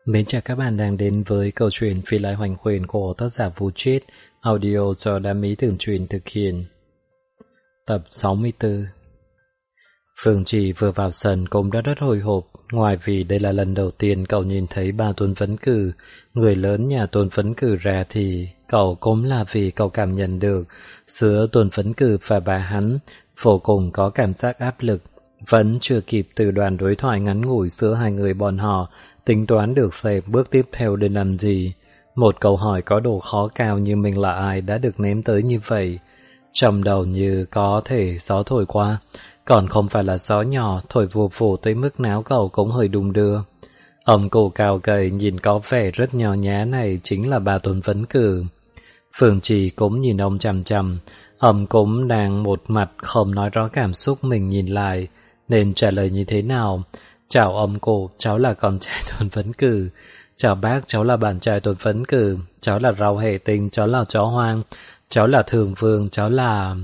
Mến chào các bạn đang đến với câu chuyện Phi Lai Hoành Huyền của tác giả Vũ Chết, audio do Đam Mỹ Tưởng Truyện thực hiện. Tập 64. Phương Trì vừa vào sân cũng đã rất hồi hộp, ngoài vì đây là lần đầu tiên cậu nhìn thấy ba Tôn Phấn Cử, người lớn nhà Tôn Phấn Cử ra thì cậu cũng là vì cậu cảm nhận được giữa Tôn Phấn Cử và bà hắn vô cùng có cảm giác áp lực. Vẫn chưa kịp từ đoạn đối thoại ngắn ngủi giữa hai người bọn họ tính toán được xem bước tiếp theo nên làm gì. Một câu hỏi có độ khó cao như mình là ai đã được ném tới như vậy. Trong đầu như có thể gió thổi qua, còn không phải là gió nhỏ thổi vù vù tới mức náo cậu cũng hơi đung đưa. Ông cụ cao gầy nhìn có vẻ rất nhỏ nhá này chính là bà Tôn Phấn Cử. Phương Trì cũng nhìn ông chằm chằm, ông cũng đang một mặt không nói rõ cảm xúc mình nhìn lại, nên trả lời như thế nào. Chào ông cụ, cháu là con trai Tôn Phấn Cử. Chào bác, cháu là bạn trai Tôn Phấn Cử. Cháu là rau hệ tinh, cháu là chó hoang. Cháu là thường vương, cháu là...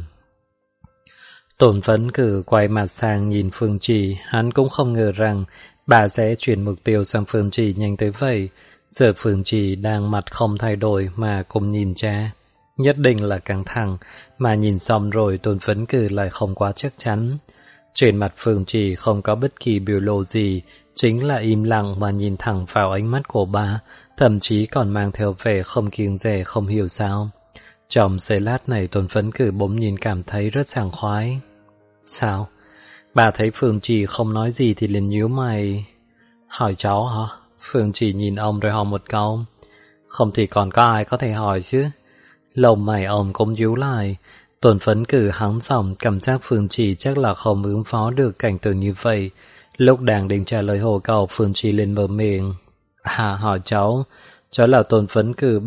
Tôn Phấn Cử quay mặt sang nhìn Phương Trì, hắn cũng không ngờ rằng bà sẽ chuyển mục tiêu sang Phương Trì nhanh tới vậy. Giờ Phương Trì đang mặt không thay đổi mà cùng nhìn cha. Nhất định là căng thẳng, mà nhìn xong rồi Tôn Phấn Cử lại không quá chắc chắn. Trên mặt Phương Trì không có bất kỳ biểu lộ gì, chính là im lặng mà nhìn thẳng vào ánh mắt của bà, thậm chí còn mang theo vẻ không kiêng dè không hiểu sao. Trong giây lát này Tôn Phấn Cử bỗng nhìn cảm thấy rất sảng khoái. Sao? Bà thấy Phương Trì không nói gì thì liền nhíu mày. Hỏi cháu hả? Phương Trì nhìn ông rồi hỏi một câu. Không thì còn có ai có thể hỏi chứ? Lông mày ông cũng nhíu lại. Tôn Phấn Cử hắng giọng, cảm giác Phương Trì chắc là không ứng phó được cảnh tượng như vậy. Lúc đang định trả lời hồ cầu, Phương Trì lên mở miệng. Hỏi cháu là Tôn Phấn Cử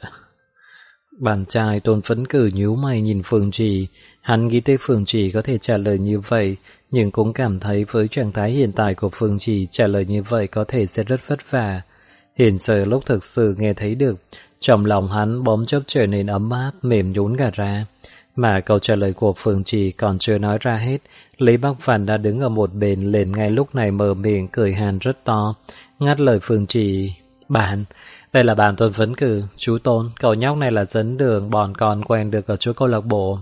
bạn trai. Tôn Phấn Cử nhíu mày nhìn Phương Trì. Hắn nghĩ tới Phương Trì có thể trả lời như vậy, nhưng cũng cảm thấy với trạng thái hiện tại của Phương Trì trả lời như vậy có thể sẽ rất vất vả. Hiện giờ lúc thực sự nghe thấy được, trong lòng hắn bỗng chốc trở nên ấm áp, mềm nhũn cả ra. Mà câu trả lời của Phương Trì còn chưa nói ra hết, Lý Bắc Phàm đã đứng ở một bên liền ngay lúc này mở miệng cười hàn rất to, ngắt lời Phương Trì. Bạn, đây là bạn Tôn Phấn Cử, chú Tôn, cậu nhóc này là dẫn đường bọn con quen được ở chỗ câu lạc bộ.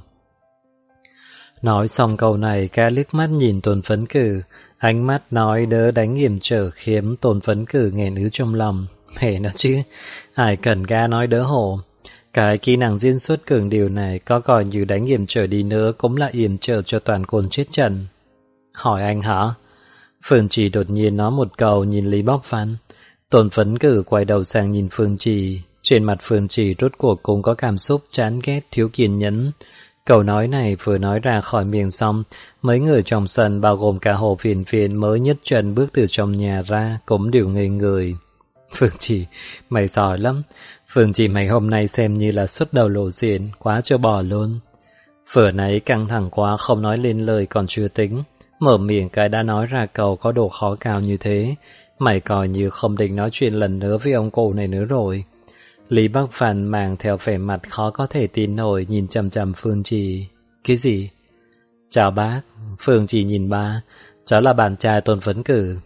Nói xong câu này, gã liếc mắt nhìn Tôn Phấn Cử, ánh mắt nói đỡ đánh hiểm trở khiến Tôn Phấn Cử nghẹn ứ trong lòng. Mẹ nó chứ, ai cần gã nói đỡ hổ. Cái kỹ năng diễn xuất cường điều này có coi như đánh yểm trở đi nữa cũng là yểm trở cho toàn côn chết trận. Hỏi anh hả? Phương Trì đột nhiên nói một câu nhìn Lý Bóc Văn. Tôn Phấn Cử quay đầu sang nhìn Phương Trì. Trên mặt Phương Trì rốt cuộc cũng có cảm xúc chán ghét thiếu kiên nhẫn. Câu nói này vừa nói ra khỏi miệng xong, mấy người trong sân bao gồm cả Hồ Phiền Phiền mới nhất chân bước từ trong nhà ra cũng đều ngây người. Phương Trì, mày giỏi lắm. Phương Trì mày hôm nay xem như là xuất đầu lộ diện, quá trâu bò luôn. Vừa nãy căng thẳng quá không nói lên lời còn chưa tính, mở miệng cái đã nói ra câu có độ khó cao như thế. Mày coi như không định nói chuyện lần nữa với ông cụ này nữa rồi. Lý Bắc Phàm mang theo vẻ mặt khó có thể tin nổi nhìn chằm chằm Phương Trì. Cái gì? Chào bác. Phương Trì nhìn ba. Cháu là bạn trai Tôn Phấn Cử.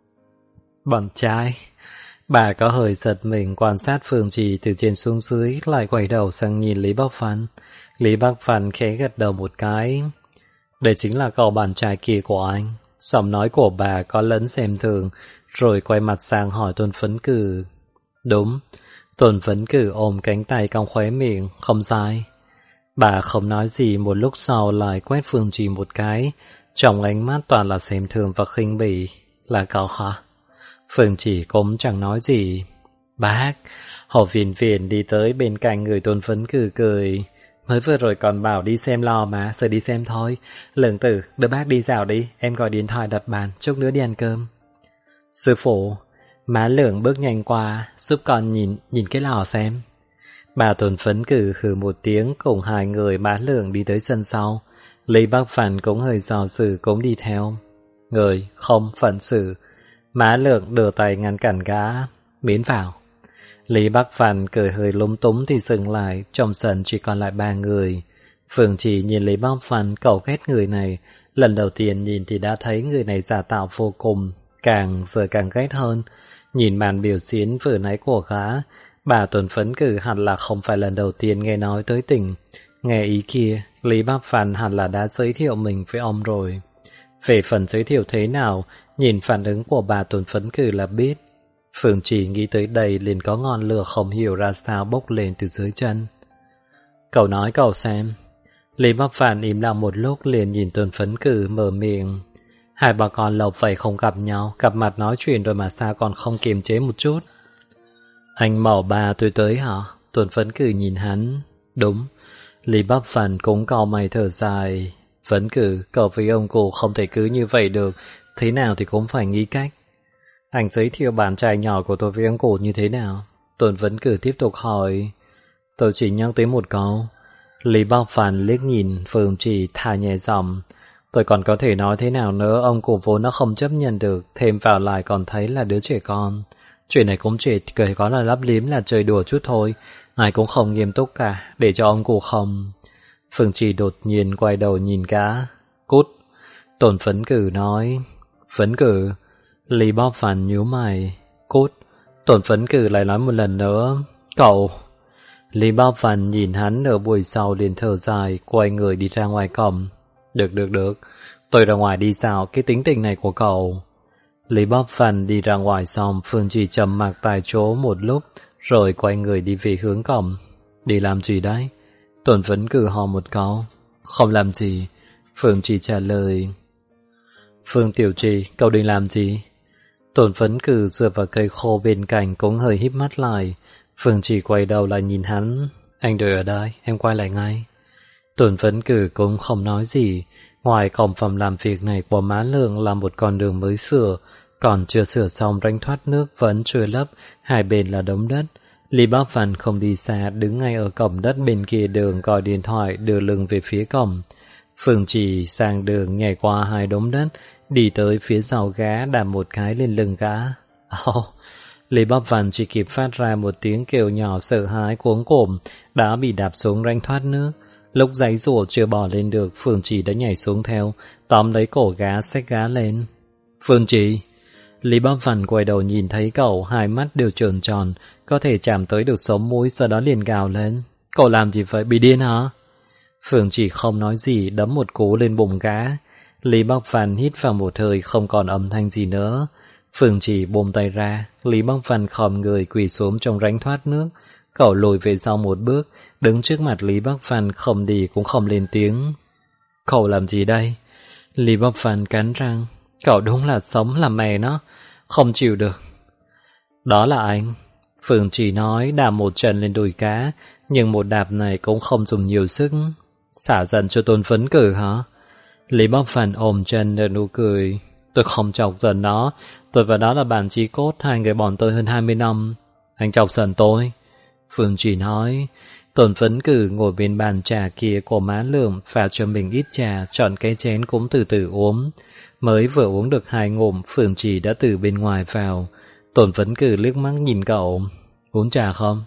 Bạn trai? Bà có hơi giật mình quan sát Phương Trì từ trên xuống dưới, lại quay đầu sang nhìn Lý Bắc Phàm. Lý Bắc Phàm khẽ gật đầu một cái. Đây chính là cậu bạn trai kia của anh. Giọng nói của bà có lẫn xem thường, rồi quay mặt sang hỏi Tôn Phấn Cử. Đúng. Tôn Phấn Cử ôm cánh tay cong khóe miệng, không sai. Bà không nói gì, một lúc sau lại quét Phương Trì một cái, trong ánh mắt toàn là xem thường và khinh bỉ. Là cậu hả? Phương Trì cũng chẳng nói gì. Bác, Hồ Phiền Phiền đi tới bên cạnh người Tôn Phấn Cử cười. Mới vừa rồi còn bảo đi xem lò mà, giờ đi xem thôi. Lượng Tử, đưa bác đi dạo đi, em gọi điện thoại đặt bàn, chút nữa đi ăn cơm. Sư phụ, má Lượng bước nhanh qua, giúp con nhìn cái lò xem. Bà Tôn Phấn Cử hừ một tiếng cùng hai người má Lượng đi tới sân sau. Lý Bắc Phàm cũng hơi dò dự cũng đi theo. Người không phận xử. Má Lượng đưa tay ngăn cản gã. Miễn vào. Lý Bắc Phàm cười hơi lúng túng thì dừng lại. Trong sân chỉ còn lại 3 người. Phương Trì nhìn Lý Bắc Phàm cậu ghét người này. Lần đầu tiên nhìn thì đã thấy người này giả tạo vô cùng, càng giờ càng ghét hơn. Nhìn màn biểu diễn vừa nãy của gã, bà Tuấn Phấn Cử hẳn là không phải lần đầu tiên nghe nói tới tình. Nghe ý kia, Lý Bác Phàn hẳn là đã giới thiệu mình với ông rồi. Về phần giới thiệu thế nào, nhìn phản ứng của bà Tuấn Phấn Cử là biết. Phương Chỉ nghĩ tới đây liền có ngọn lửa không hiểu ra sao bốc lên từ dưới chân. Cậu nói cậu xem. Lý Bác Phàn im lặng một lúc liền nhìn Tuấn Phấn Cử mở miệng. Hai bà con lâu vậy không gặp nhau, gặp mặt nói chuyện rồi mà sao còn không kiềm chế một chút. Anh mẫu bà tôi tới hả? Tuấn Phấn Cử nhìn hắn. Đúng. Lý Bác Phàn cũng cau mày thở dài. Phấn Cử, cậu với ông cụ không thể cứ như vậy được, thế nào thì cũng phải nghĩ cách. Anh giới thiệu bạn trai nhỏ của tôi với ông cụ như thế nào? Tuấn Phấn Cử tiếp tục hỏi. Tôi chỉ nhắc tới một câu. Lý Bác Phàn liếc nhìn Phương Chỉ thả nhẹ giọng. Tôi còn có thể nói thế nào nữa, ông cụ vốn nó không chấp nhận được, thêm vào lại còn thấy là đứa trẻ con. Chuyện này cũng chỉ có là lấp liếm là chơi đùa chút thôi, ai cũng không nghiêm túc cả, để cho ông cụ không. Phương Chỉ đột nhiên quay đầu nhìn cá. Cút. Tôn Phấn Cử nói. Phấn Cử. Lý Bác Phàn nhíu mày. Cút. Tôn Phấn Cử lại nói một lần nữa. Cậu. Lý Bác Phàn nhìn hắn ở buổi sau liền thở dài, quay người đi ra ngoài cổng. Được. Tôi ra ngoài đi sao, cái tính tình này của cậu. Lý Bác Phàn đi ra ngoài xong, Phương Chỉ trầm mặc tại chỗ một lúc, rồi quay người đi về hướng cổng. Đi làm gì đấy? Tôn Phấn Cử hỏi một câu. Không làm gì. Phương Chỉ trả lời. Phương Tiểu Trì, cậu định làm gì? Tôn Phấn Cử dựa vào cây khô bên cạnh cũng hơi híp mắt lại. Phương Chỉ quay đầu lại nhìn hắn. Anh đợi ở đây, em quay lại ngay. Tôn Phấn Cử cũng không nói gì. Ngoài cổng phòng làm việc này của má Lượng là một con đường mới sửa, còn chưa sửa xong rãnh thoát nước vẫn chưa lấp, hai bên là đống đất. Lý Bác Phàn không đi xa, đứng ngay ở cổng đất bên kia đường gọi điện thoại đưa lưng về phía cổng. Phương Chỉ sang đường nhảy qua hai đống đất, đi tới phía sau gã đạp một cái lên lưng gã. Lý Bác Phàn chỉ kịp phát ra một tiếng kêu nhỏ sợ hãi cuống cổm, đã bị đạp xuống rãnh thoát nước. Lúc giãy giụa chưa bò lên được, Phương Chỉ đã nhảy xuống theo, tóm lấy cổ gã xách gã lên. Phương Chỉ. Lý Bác Phàn quay đầu nhìn thấy cậu, hai mắt đều tròn tròn, có thể chạm tới được sống mũi, sau đó liền gào lên. Cậu làm gì vậy, bị điên hả? Phương Chỉ không nói gì, đấm một cú lên bụng gã. Lý Bác Phàn hít vào một hơi, không còn âm thanh gì nữa. Phương Chỉ buông tay ra, Lý Bác Phàn khom người quỳ xuống trong rãnh thoát nước. Cậu lùi về sau một bước, đứng trước mặt Lý Bác Phàn không đi cũng không lên tiếng. Cậu làm gì đây? Lý Bác Phàn cắn răng. Cậu đúng là sống làm mẹ nó, không chịu được. Đó là anh. Phương Chỉ nói đạp một chân lên đùi cá, nhưng một đạp này cũng không dùng nhiều sức. Xả giận cho Tôn Phấn Cử hả? Lý Bác Phàn ôm chân nở nụ cười. Tôi không chọc giận nó, tôi và đó là bạn chí cốt, hai người bọn tôi hơn 20 năm. Anh chọc giận tôi. Phương Chỉ nói. Tôn Phấn Cử ngồi bên bàn trà kia của má Lượng, pha cho mình ít trà, chọn cái chén cũng từ từ uống. Mới vừa uống được 2 ngụm, Phương Chỉ đã từ bên ngoài vào. Tôn Phấn Cử liếc mắt nhìn cậu. Uống trà không?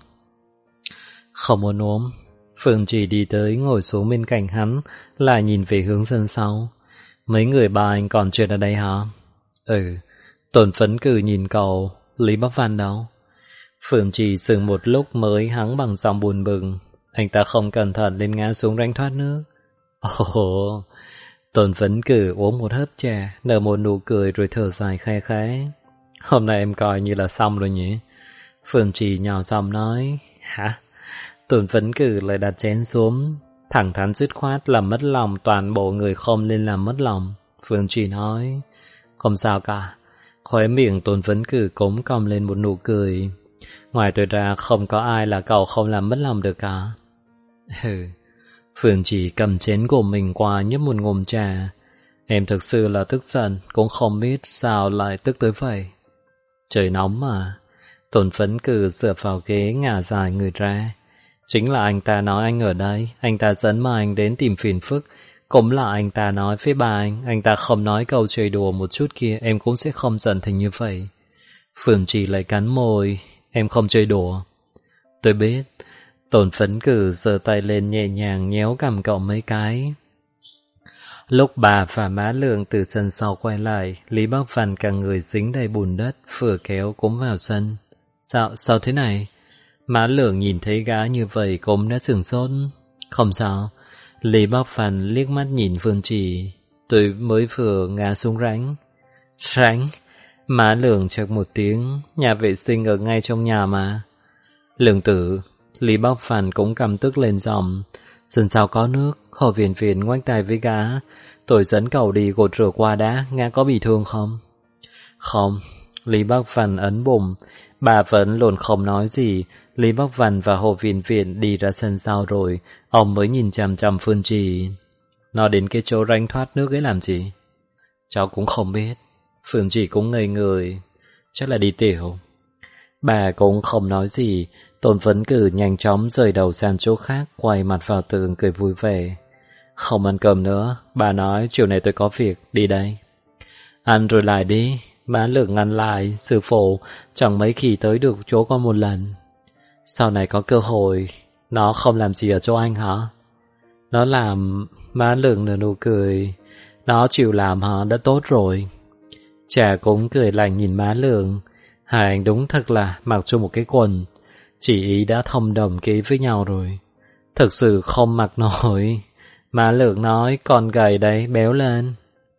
Không muốn uống. Phương Chỉ đi tới ngồi xuống bên cạnh hắn, lại nhìn về hướng sân sau. Mấy người bà anh còn chưa ở đây hả? Ừ. Tôn Phấn Cử nhìn cậu. Lý Bác Phàn đâu? Phương Chỉ dừng một lúc mới hắng bằng giọng buồn bừng. Anh ta không cẩn thận lên ngã xuống rãnh thoát nước. Ồ. Tôn Phấn Cử uống một hớp trà, nở một nụ cười rồi thở dài khe khẽ. Hôm nay em coi như là xong rồi nhỉ? Phương Chỉ nhỏ giọng nói. Hả? Tôn Phấn Cử lại đặt chén xuống, thẳng thắn dứt khoát làm mất lòng toàn bộ người không nên làm mất lòng. Phương Chỉ nói. Không sao cả. Khóe miệng Tôn Phấn Cử cũng cong lên một nụ cười. Ngoài tôi ra không có ai là cậu không làm mất lòng được cả. Phương Chỉ cầm chén của mình qua nhấp một ngụm trà. Em thực sự là tức giận, cũng không biết sao lại tức tới vậy. Trời nóng mà. Tôn Phấn Cử dựa vào ghế ngả dài người ra. Chính là anh ta nói anh ở đây, anh ta dẫn mà anh đến tìm phiền phức. Cũng là anh ta nói với bà anh ta không nói câu chơi đùa một chút kia, em cũng sẽ không giận thành như vậy. Phương Chỉ lại cắn môi. Em không chơi đùa. Tôi biết. Tôn Phấn Cử giơ tay lên nhẹ nhàng nhéo cằm cậu mấy cái. Lúc bà và má Lượng từ sân sau quay lại, Lý Bắc Phàn cả người dính đầy bùn đất, vừa kéo cũng vào sân. Sao thế này? Má Lượng nhìn thấy gã như vậy cũng đã sửng sốt. Không sao. Lý Bắc Phàn liếc mắt nhìn Phương Trì. Tôi mới vừa ngã xuống rãnh. Rãnh? Má Lượng chợt một tiếng, nhà vệ sinh ở ngay trong nhà mà. Lượng tử, Lý Bắc Phàn cũng căm tức lên giọng. Sân sau có nước, Hồ Viễn Viễn ngoách tay với gã. Tôi dẫn cậu đi gột rửa qua đã, ngã có bị thương không? Không, Lý Bắc Phàn ấn bụng. Bà vẫn luôn không nói gì. Lý Bắc Văn và Hồ Viễn Viễn đi ra sân sau rồi, ông mới nhìn chằm chằm Phương Trì. Nó đến cái chỗ rãnh thoát nước ấy làm gì? Cháu cũng không biết. Phương Trì cũng ngây người. Chắc là đi tiểu. Bà cũng không nói gì. Tôn Vấn Cử nhanh chóng rời đầu sang chỗ khác, quay mặt vào tường cười vui vẻ. Không ăn cơm nữa, bà nói chiều nay tôi có việc, đi đây. Ăn rồi lại đi. Má Lượng ngăn lại, sư phụ chẳng mấy khi tới được chỗ con một lần. Sau này có cơ hội. Nó không làm gì ở chỗ anh hả? Nó làm. Má Lượng nở nụ cười. Nó chịu làm hả? Đã tốt rồi. Cha cũng cười lạnh nhìn má Lượng. Hai anh đúng thật là mặc chung một cái quần. Chỉ ý đã thông đồng ký với nhau rồi. Thực sự không mặc nổi. Má Lượng nói con gầy đấy, béo lên.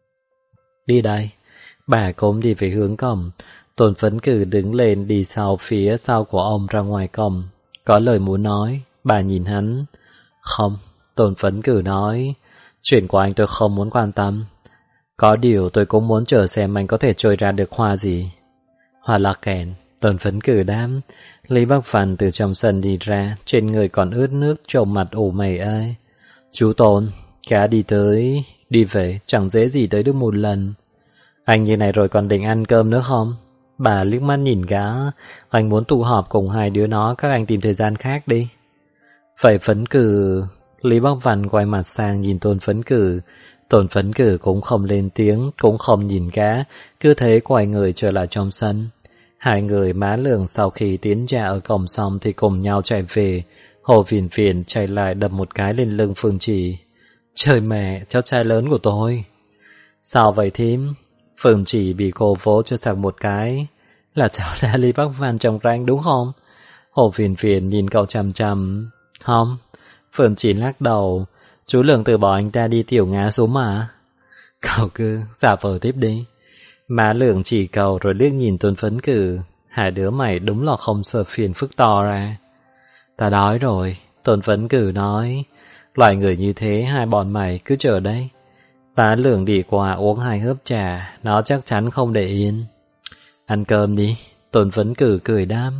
Đi đây. Bà cũng đi về hướng cổng. Tôn Vấn Cử đứng lên đi sau phía sau của ông ra ngoài cổng. Có lời muốn nói. Bà nhìn hắn. Không, Tôn Vấn Cử nói. Chuyện của anh tôi không muốn quan tâm. Có điều tôi cũng muốn chờ xem anh có thể trôi ra được hoa gì. Hoa lá kèn. Tôn Vấn Cử đám. Lý Bắc Phàn từ trong sân đi ra. Trên người còn ướt nước, trông mặt ủ mày ơi. Chú Tôn, cá đi tới, đi về, chẳng dễ gì tới được một lần. Anh như này rồi còn định ăn cơm nữa không? Bà liếc mắt nhìn gã. Anh muốn tụ họp cùng hai đứa nó, các anh tìm thời gian khác đi. Vậy Phấn Cử. Lý Bắc Văn quay mặt sang nhìn Tôn Phấn Cử. Tôn Phấn Cử cũng không lên tiếng, cũng không nhìn gã, cứ thế quay người trở lại trong sân. Hai người má Lượng sau khi tiến ra ở cổng xong thì cùng nhau chạy về. Hồ Viễn Viễn chạy lại đập một cái lên lưng Phương Trì. Trời mẹ, cháu trai lớn của tôi. Sao vậy thím? Phương Trì bị cô vỗ cho sạc một cái. Là cháu đã Lý Bắc Văn trong rãnh đúng không? Hồ Viễn Viễn nhìn cậu chằm chằm. Không. Phương Trì lắc đầu. Chú Lượng từ bỏ anh ta đi tiểu ngã xuống mà. Cậu cứ giả vờ tiếp đi. Má Lượng chỉ cậu rồi liếc nhìn Tôn Phấn Cử. Hai đứa mày đúng là không sợ phiền phức to ra. Ta đói rồi. Tôn Phấn Cử nói. Loại người như thế hai bọn mày cứ chờ đây. Má Lượng đi qua uống hai hớp trà. Nó chắc chắn không để yên. Ăn cơm đi. Tôn Phấn Cử cười đam.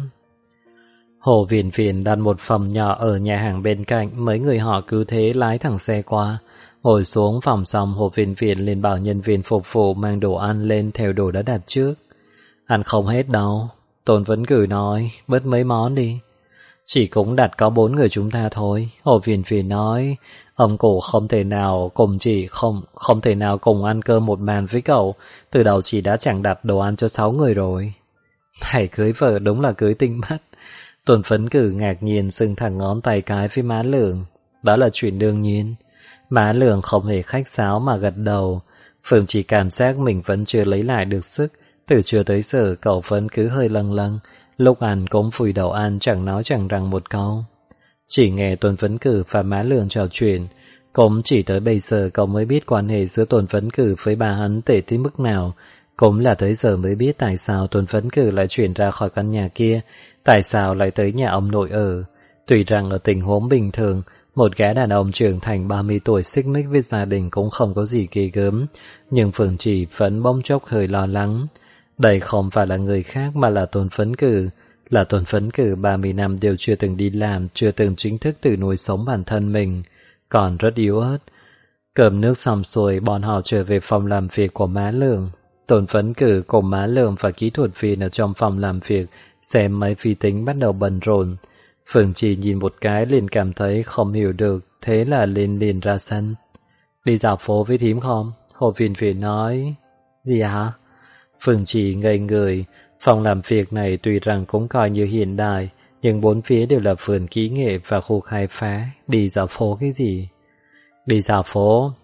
Hồ Viễn Viễn đặt một phòng nhỏ ở nhà hàng bên cạnh. Mấy người họ cứ thế lái thẳng xe qua. Ngồi xuống phòng xong, Hồ Viễn Viễn liền bảo nhân viên phục vụ mang đồ ăn lên theo đồ đã đặt trước. Ăn không hết đâu. Tôn Vấn Cử nói. Bớt mấy món đi. Chỉ cũng đặt có 4 người chúng ta thôi. Hồ Viễn Viễn nói. Ông cụ không thể nào cùng không thể nào cùng ăn cơm một màn với cậu. Từ đầu chỉ đã chẳng đặt đồ ăn cho 6 người rồi. Mày cưới vợ đúng là cưới tinh mắt. Tôn Phấn Cử ngạc nhiên sưng thẳng ngón tay cái với má Lượng. Đó là chuyện đương nhiên. Má Lượng không hề khách sáo mà gật đầu. Phương chỉ cảm giác mình vẫn chưa lấy lại được sức. Từ trưa tới giờ cậu vẫn cứ hơi lâng lâng. Lúc ăn cũng vùi đầu ăn, chẳng nói chẳng rằng một câu. Chỉ nghe Tôn Phấn Cử và má Lượng trò chuyện. Cũng chỉ tới bây giờ cậu mới biết quan hệ giữa Tôn Phấn Cử với bà hắn tệ tới mức nào. Cũng là tới giờ mới biết tại sao Tôn Phấn Cử lại chuyển ra khỏi căn nhà kia. Tại sao lại tới nhà ông nội ở. Tuy rằng ở tình huống bình thường, một gã đàn ông trưởng thành 30 tuổi xích mích với gia đình cũng không có gì ghê gớm, nhưng Phương Trì vẫn bỗng chốc hơi lo lắng. Đây không phải là người khác mà là Tôn Phấn Cử. Là Tôn Phấn Cử 30 năm đều chưa từng đi làm, chưa từng chính thức tự nuôi sống bản thân mình, còn rất yếu ớt. Cơm nước xong xuôi, bọn họ trở về phòng làm việc của má Lượng. Tôn Phấn Cử cùng má Lượng và kỹ thuật viên ở trong phòng làm việc xem máy vi tính bắt đầu bận rộn. Phương Trì nhìn một cái liền cảm thấy không hiểu được, thế là liền ra sân. Đi dạo phố với thím không? Hồ Viễn Viễn nói. Gì hả? Phương Trì ngây người. Phòng làm việc này tuy rằng cũng coi như hiện đại, nhưng bốn phía đều là vườn kỹ nghệ và khu khai phá. Đi dạo phố cái gì? Đi dạo phố.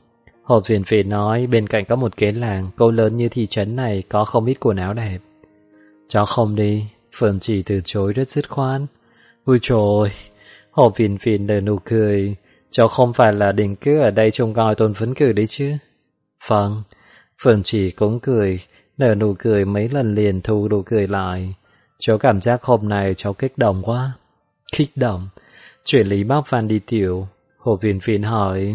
Hồ Phiền Phiền nói bên cạnh có một cái làng, cô lớn như thị trấn này có không ít quần áo đẹp. Cháu không đi, Phương Chỉ từ chối rất dứt khoát. Ui trời, Hồ Phiền Phiền nở nụ cười, cháu không phải là định cứ ở đây trông coi Tôn Phấn Cử đấy chứ? Vâng, Phương Chỉ cũng cười, nở nụ cười mấy lần liền thu nụ cười lại. Cháu cảm giác hôm nay cháu kích động quá. Kích động? Chuyện Lý Bác Phan đi tiểu, Hồ Phiền Phiền hỏi.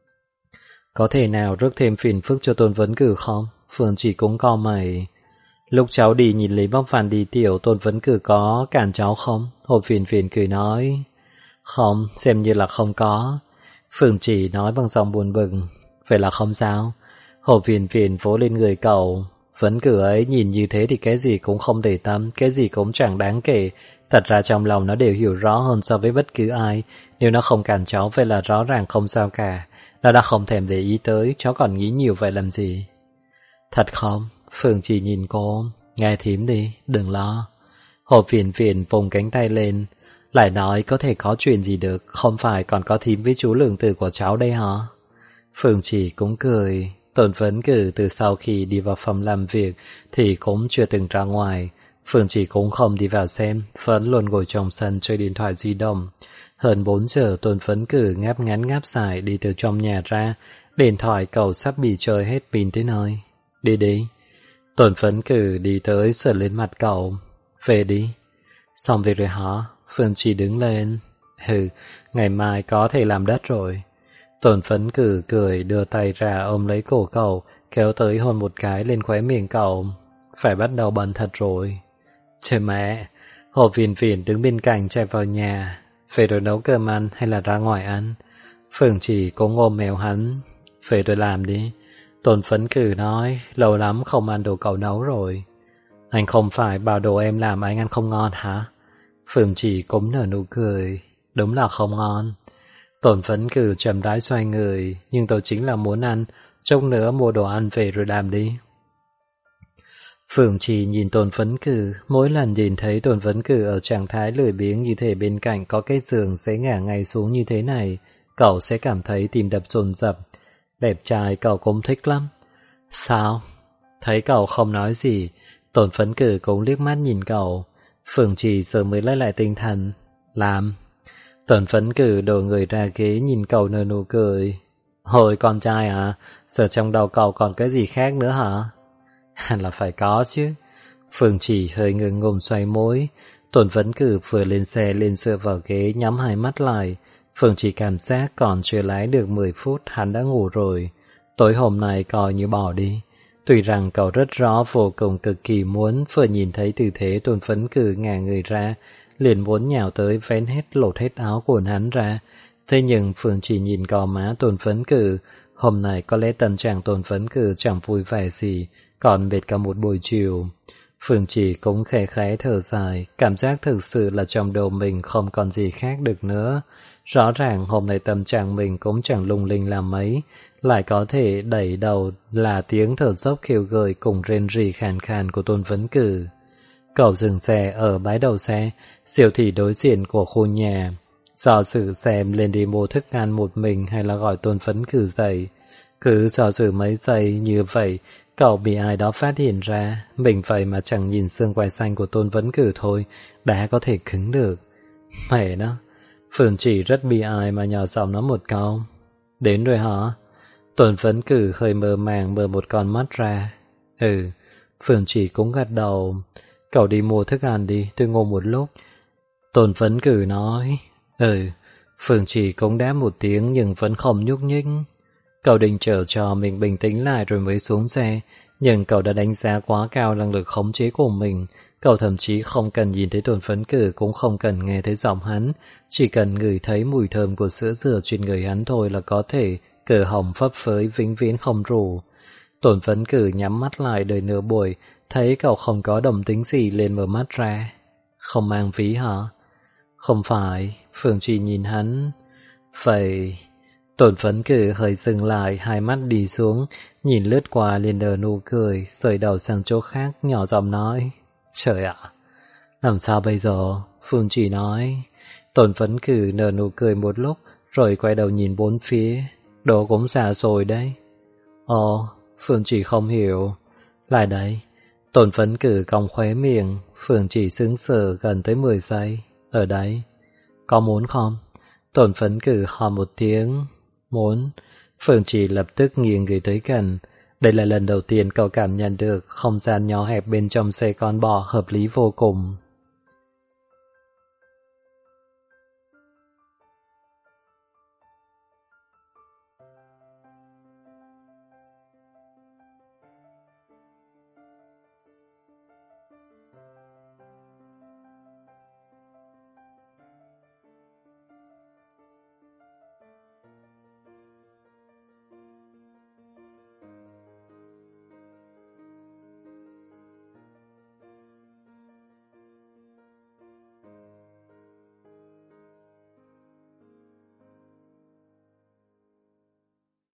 Có thể nào rước thêm phiền phức cho Tôn Vấn Cử không? Phương Chỉ cũng cau mày. Lúc cháu đi nhìn Lý Bác Phan đi tiểu, Tôn Vấn Cử có cản cháu không? Hồ Phiền Phiền cười nói. Không, xem như là không có. Phương Chỉ nói bằng giọng buồn bực. Vậy là không sao? Hồ Phiền Phiền vỗ lên người cậu. Vấn Cử ấy nhìn như thế thì cái gì cũng không để tâm, cái gì cũng chẳng đáng kể. Thật ra trong lòng nó đều hiểu rõ hơn so với bất cứ ai. Nếu nó không cản cháu vậy là rõ ràng không sao cả. Nó đã không thèm để ý tới, cháu còn nghĩ nhiều vậy làm gì? Thật không? Phương Chỉ nhìn cô. Nghe thím đi, đừng lo. Hồ Phiền Phiền vùng cánh tay lên. Lại nói có thể có chuyện gì được, không phải còn có thím với chú Lương Tử của cháu đây hả? Phương Chỉ cũng cười. Tôn Vấn Cử từ sau khi đi vào phòng làm việc thì cũng chưa từng ra ngoài. Phương Chỉ cũng không đi vào xem, vẫn luôn ngồi trong sân chơi điện thoại di động. Hơn 4 giờ Tôn Vấn Cử ngáp ngắn ngáp dài đi từ trong nhà ra, điện thoại cậu sắp bị chơi hết pin tới nơi. Đi đi. Tôn Vấn Cử đi tới sờ lên mặt cậu. Về đi. Xong việc rồi hả? Phương Chỉ đứng lên. Hừ, ngày mai có thể làm đất rồi. Tôn Vấn Cử cười đưa tay ra ôm lấy cổ cậu, kéo tới hôn một cái lên khóe miệng cậu. Phải bắt đầu bận thật rồi. Trời mẹ! Hồ Phiền Phiền đứng bên cạnh chạy vào nhà. Về rồi nấu cơm ăn hay là ra ngoài ăn? Phương Chỉ cũng ôm mèo hắn. Về rồi làm đi. Tôn Vấn Cử nói, lâu lắm không ăn đồ cậu nấu rồi. Anh không phải bảo đồ em làm anh ăn không ngon hả? Phương Chỉ cũng nở nụ cười. Đúng là không ngon. Tôn Vấn Cử chậm rãi xoay người, nhưng tôi chính là muốn ăn, chốc nữa mua đồ ăn về rồi làm đi. Phương Chỉ nhìn Tôn Vấn Cử, mỗi lần nhìn thấy Tôn Vấn Cử ở trạng thái lười biếng như thể bên cạnh có cái giường sẽ ngả ngay xuống như thế này, cậu sẽ cảm thấy tim đập dồn dập. Đẹp trai cậu cũng thích lắm. Sao? Thấy cậu không nói gì, Tôn Vấn Cử cũng liếc mắt nhìn cậu. Phương Chỉ giờ mới lấy lại tinh thần. Làm. Tôn Vấn Cử đổ người ra ghế nhìn cậu nở nụ cười. Hồi con trai à, giờ trong đầu cậu còn cái gì khác nữa hả? Hẳn là phải có chứ. Phương Chỉ hơi ngừng ngùng xoay mối. Tôn Vấn Cử vừa lên xe lên dựa vào ghế nhắm hai mắt lại. Phương Chỉ cảm giác còn chưa lái được 10 phút hắn đã ngủ rồi. Tối hôm nay coi như bỏ đi. Tuy rằng cậu rất rõ vô cùng cực kỳ muốn vừa nhìn thấy tư thế Tôn Vấn Cử ngả người ra, liền muốn nhào tới vén hết lột hết áo quần hắn ra. Thế nhưng Phương Chỉ nhìn gò má Tôn Vấn Cử. Hôm nay có lẽ tâm trạng Tôn Vấn Cử chẳng vui vẻ gì, còn mệt cả một buổi chiều. Phương Chỉ cũng khẽ khẽ thở dài, cảm giác thực sự là trong đầu mình không còn gì khác được nữa. Rõ ràng hôm nay tâm trạng mình cũng chẳng lung linh làm mấy, lại có thể đẩy đầu là tiếng thở dốc khiêu gợi cùng rên rỉ khàn khàn của Tôn Vấn Cử. Cậu dừng xe ở bãi đậu xe, siêu thị đối diện của khu nhà. Do dự xem lên đi mua thức ăn một mình hay là gọi Tôn Vấn Cử dậy. Cứ do dự mấy giây như vậy, cậu bị ai đó phát hiện ra, mình vậy mà chẳng nhìn xương quai xanh của Tôn Vấn Cử thôi, đã có thể cứng được. Mẹ nó, Phương Chỉ rất bị ai mà nhỏ giọng nó một câu. Đến rồi hả? Tôn Vấn Cử hơi mơ màng mở một con mắt ra. Ừ, Phương Chỉ cũng gật đầu. Cậu đi mua thức ăn đi, tôi ngồi một lúc. Tôn Vấn Cử nói. Ừ, Phương Chỉ cũng đáp một tiếng nhưng vẫn không nhúc nhích. Cậu định chờ cho mình bình tĩnh lại rồi mới xuống xe, nhưng cậu đã đánh giá quá cao năng lực khống chế của mình. Cậu thậm chí không cần nhìn thấy Tôn Vấn Cử, cũng không cần nghe thấy giọng hắn, chỉ cần ngửi thấy mùi thơm của sữa dừa trên người hắn thôi là có thể cờ hồng phấp phới vĩnh viễn không rủ. Tôn Vấn Cử nhắm mắt lại đợi nửa buổi, thấy cậu không có đồng tính gì lên mở mắt ra. Không mang ví hả? Không phải, Phương Chỉ nhìn hắn. Vậy... Tôn Vấn Cử hơi dừng lại, hai mắt đi xuống, nhìn lướt qua liền nở nụ cười, rời đầu sang chỗ khác, nhỏ giọng nói. Trời ạ! Làm sao bây giờ? Phương Chỉ nói. Tôn Vấn Cử nở nụ cười một lúc, rồi quay đầu nhìn bốn phía. Đồ cũng già rồi đấy. Ồ, Phương Chỉ không hiểu. Lại đây. Tôn Phấn Cử cong khóe miệng, Phương Chỉ sững sờ gần tới 10 giây. Ở đấy. Có muốn không? Tôn Phấn Cử hỏi một tiếng. Muốn. Phương Chỉ lập tức nghiêng người tới gần. Đây là lần đầu tiên cậu cảm nhận được không gian nhỏ hẹp bên trong xe con bò hợp lý vô cùng.